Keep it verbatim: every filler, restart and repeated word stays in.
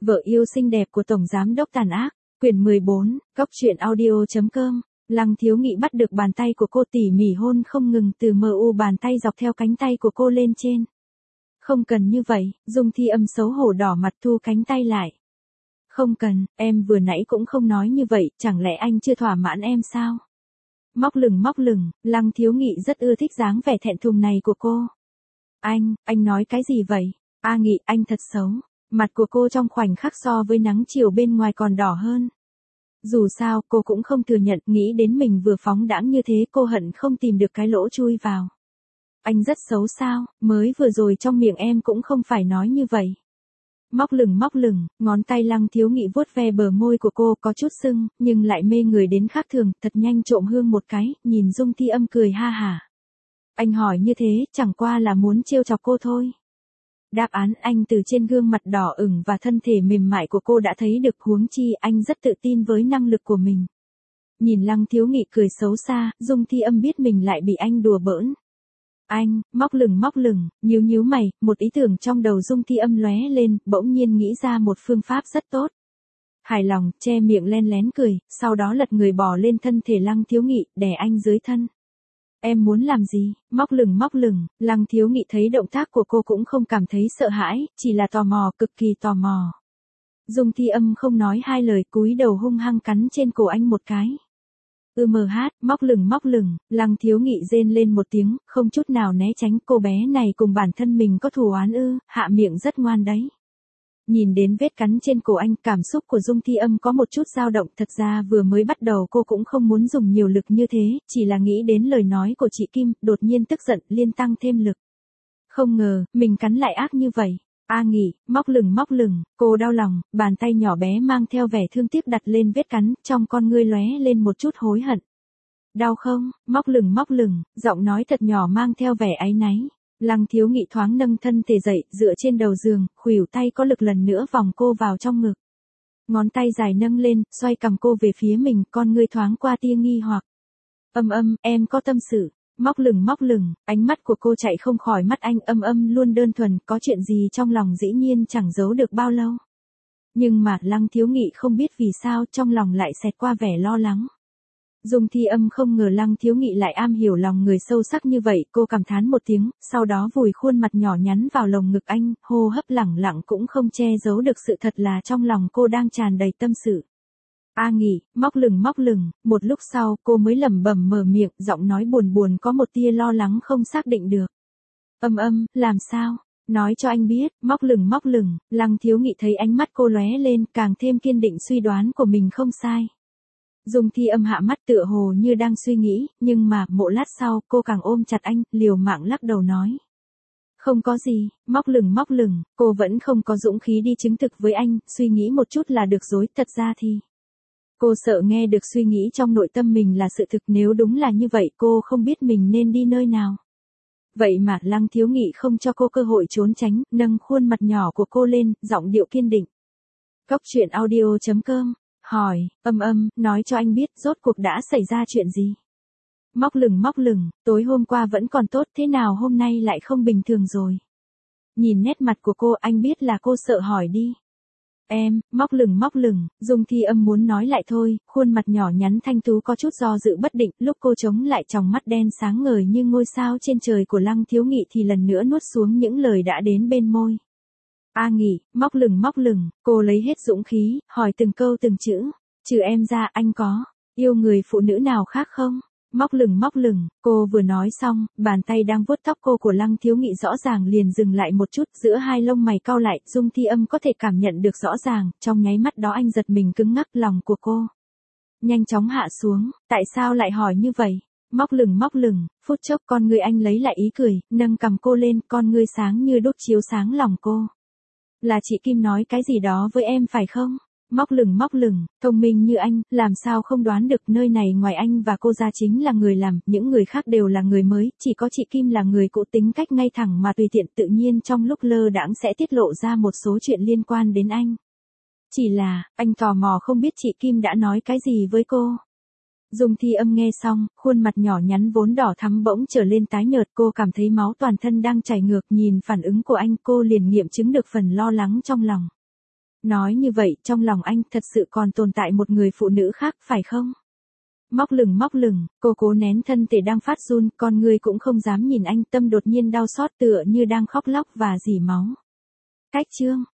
Vợ yêu xinh đẹp của Tổng Giám đốc tàn ác, quyển mười bốn, góc truyện audio.com. Lăng Thiếu Nghị bắt được bàn tay của cô tỉ mỉ hôn không ngừng từ mờ u bàn tay dọc theo cánh tay của cô lên trên. Không cần như vậy, Dung Thi Âm xấu hổ đỏ mặt thu cánh tay lại. Không cần, em vừa nãy cũng không nói như vậy, chẳng lẽ anh chưa thỏa mãn em sao? Móc lửng móc lửng, Lăng Thiếu Nghị rất ưa thích dáng vẻ thẹn thùng này của cô. Anh, anh nói cái gì vậy? A Nghị, anh thật xấu. Mặt của cô trong khoảnh khắc so với nắng chiều bên ngoài còn đỏ hơn. Dù sao, cô cũng không thừa nhận, nghĩ đến mình vừa phóng đãng như thế cô hận không tìm được cái lỗ chui vào. Anh rất xấu sao, mới vừa rồi trong miệng em cũng không phải nói như vậy. Móc lửng móc lửng, ngón tay Lăng Thiếu Nghị vuốt ve bờ môi của cô có chút sưng, nhưng lại mê người đến khác thường, thật nhanh trộm hương một cái, nhìn Dung Thi Âm cười ha hả. Anh hỏi như thế, chẳng qua là muốn trêu chọc cô thôi. Đáp án anh từ trên gương mặt đỏ ửng và thân thể mềm mại của cô đã thấy được, huống chi anh rất tự tin với năng lực của mình. Nhìn Lăng Thiếu Nghị cười xấu xa, Dung Thi Âm biết mình lại bị anh đùa bỡn. Anh, móc lửng móc lửng, nhíu nhíu mày, một ý tưởng trong đầu Dung Thi Âm lóe lên, bỗng nhiên nghĩ ra một phương pháp rất tốt. Hài lòng, che miệng len lén cười, sau đó lật người bò lên thân thể Lăng Thiếu Nghị, đè anh dưới thân. Em muốn làm gì? Móc lửng móc lửng, Lăng Thiếu Nghị thấy động tác của cô cũng không cảm thấy sợ hãi, chỉ là tò mò, cực kỳ tò mò. Dung Thi Âm không nói hai lời, cúi đầu hung hăng cắn trên cổ anh một cái. Ư mờ hát, móc lửng móc lửng, Lăng Thiếu Nghị rên lên một tiếng, không chút nào né tránh, cô bé này cùng bản thân mình có thù oán ư, hạ miệng rất ngoan đấy. Nhìn đến vết cắn trên cổ anh, cảm xúc của Dung Thi Âm có một chút dao động, thật ra vừa mới bắt đầu cô cũng không muốn dùng nhiều lực như thế, chỉ là nghĩ đến lời nói của chị Kim, đột nhiên tức giận, liên tăng thêm lực. Không ngờ, mình cắn lại ác như vậy. A Nghị, móc lửng móc lửng, cô đau lòng, bàn tay nhỏ bé mang theo vẻ thương tiếc đặt lên vết cắn, trong con ngươi lóe lên một chút hối hận. Đau không? Móc lửng móc lửng, giọng nói thật nhỏ mang theo vẻ áy náy. Lăng Thiếu Nghị thoáng nâng thân thể dậy, dựa trên đầu giường, khuỷu tay có lực lần nữa vòng cô vào trong ngực. Ngón tay dài nâng lên, xoay cằm cô về phía mình, con ngươi thoáng qua tia nghi hoặc. Âm âm, em có tâm sự. Móc lửng móc lửng, ánh mắt của cô chạy không khỏi mắt anh, âm âm luôn đơn thuần, có chuyện gì trong lòng dĩ nhiên chẳng giấu được bao lâu. Nhưng mà Lăng Thiếu Nghị không biết vì sao trong lòng lại xẹt qua vẻ lo lắng. Dung Thi Âm không ngờ Lăng Thiếu Nghị lại am hiểu lòng người sâu sắc như vậy, cô cảm thán một tiếng, sau đó vùi khuôn mặt nhỏ nhắn vào lồng ngực anh, hô hấp lẳng lặng cũng không che giấu được sự thật là trong lòng cô đang tràn đầy tâm sự. A Nghị, móc lửng móc lửng, một lúc sau cô mới lẩm bẩm mở miệng, giọng nói buồn buồn có một tia lo lắng không xác định được. Âm âm, làm sao? Nói cho anh biết, móc lửng móc lửng, Lăng Thiếu Nghị thấy ánh mắt cô lóe lên, càng thêm kiên định suy đoán của mình không sai. Dung Thi Âm hạ mắt tựa hồ như đang suy nghĩ, nhưng mà, một lát sau, cô càng ôm chặt anh, liều mạng lắc đầu nói. Không có gì, móc lửng móc lửng, cô vẫn không có dũng khí đi chứng thực với anh, suy nghĩ một chút là được rồi, thật ra thì. Cô sợ nghe được suy nghĩ trong nội tâm mình là sự thực, nếu đúng là như vậy cô không biết mình nên đi nơi nào. Vậy mà Lăng Thiếu Nghị không cho cô cơ hội trốn tránh, nâng khuôn mặt nhỏ của cô lên, giọng điệu kiên định. Góc truyện audio.com, hỏi, âm âm, nói cho anh biết rốt cuộc đã xảy ra chuyện gì. Móc lửng móc lửng, tối hôm qua vẫn còn tốt, thế nào hôm nay lại không bình thường rồi. Nhìn nét mặt của cô anh biết là cô sợ hỏi đi. Em, móc lửng móc lửng, Dung Thi Âm muốn nói lại thôi, khuôn mặt nhỏ nhắn thanh tú có chút do dự bất định, lúc cô chống lại tròng mắt đen sáng ngời như ngôi sao trên trời của Lăng Thiếu Nghị thì lần nữa nuốt xuống những lời đã đến bên môi. A Nghị, móc lửng móc lửng, cô lấy hết dũng khí, hỏi từng câu từng chữ, trừ em ra anh có yêu người phụ nữ nào khác không? Móc lửng móc lửng, cô vừa nói xong, bàn tay đang vuốt tóc cô của Lăng Thiếu Nghị rõ ràng liền dừng lại một chút, giữa hai lông mày cau lại, Dung Thi Âm có thể cảm nhận được rõ ràng, trong nháy mắt đó anh giật mình cứng ngắc, lòng của cô nhanh chóng hạ xuống, tại sao lại hỏi như vậy? Móc lửng móc lửng, phút chốc con người anh lấy lại ý cười, nâng cằm cô lên, con ngươi sáng như đốt chiếu sáng lòng cô. Là chị Kim nói cái gì đó với em phải không? Móc lửng móc lửng, thông minh như anh, làm sao không đoán được nơi này ngoài anh và cô ra chính là người làm, những người khác đều là người mới, chỉ có chị Kim là người cũ tính cách ngay thẳng mà tùy tiện, tự nhiên trong lúc lơ đãng sẽ tiết lộ ra một số chuyện liên quan đến anh. Chỉ là, anh tò mò không biết chị Kim đã nói cái gì với cô. Dung Thi Âm nghe xong, khuôn mặt nhỏ nhắn vốn đỏ thắm bỗng trở lên tái nhợt, cô cảm thấy máu toàn thân đang chảy ngược, nhìn phản ứng của anh cô liền nghiệm chứng được phần lo lắng trong lòng. Nói như vậy, trong lòng anh thật sự còn tồn tại một người phụ nữ khác, phải không? Móc lửng móc lửng, cô cố nén thân thể đang phát run, con người cũng không dám nhìn anh, tâm đột nhiên đau xót tựa như đang khóc lóc và rỉ máu. Cách chương